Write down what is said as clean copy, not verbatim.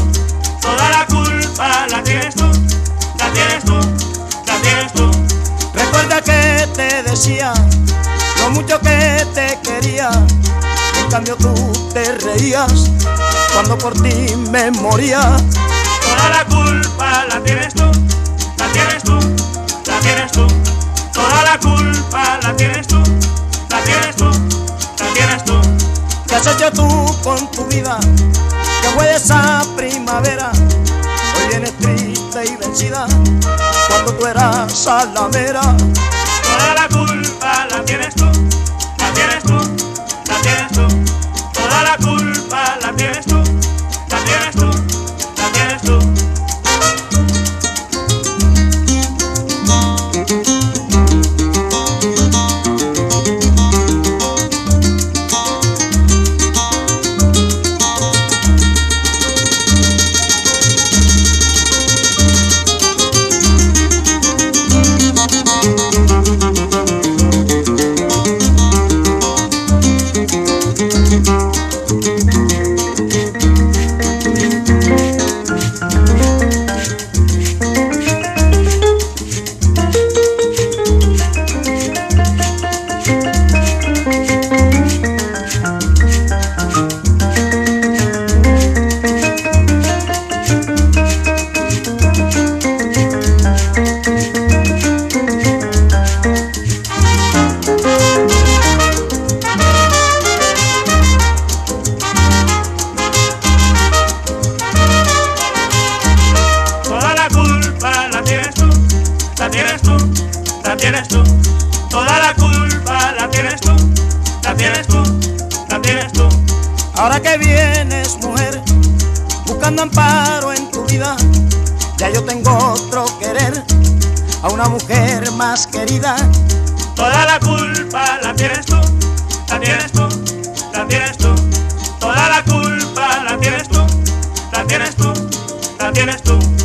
toda la culpa la tienes tú, la tienes tú, la tienes tú. Recuerda que te decía lo mucho que te quería, en cambio tú te reías cuando por ti me moría. Toda la culpa la tienes tú, la tienes tú, la tienes tú. Toda la culpa la tienes tú, la tienes tú, la tienes tú. ¿Qué has hecho tú con tu vida? Que fue de esa primavera. Hoy vienes triste y vencida cuando tú eras salamera. Toda la culpa la tienes tú, la tienes tú, la tienes tú. Toda la culpa la tienes tú, la tienes tú, la tienes tú. La tienes tú, la tienes tú. Toda la culpa la tienes tú, la tienes tú, la tienes tú. Ahora que vienes, mujer, buscando amparo en tu vida, ya yo tengo otro querer, a una mujer más querida. Toda la culpa la tienes tú, la tienes tú, la tienes tú. Toda la culpa la tienes tú, la tienes tú, la tienes tú.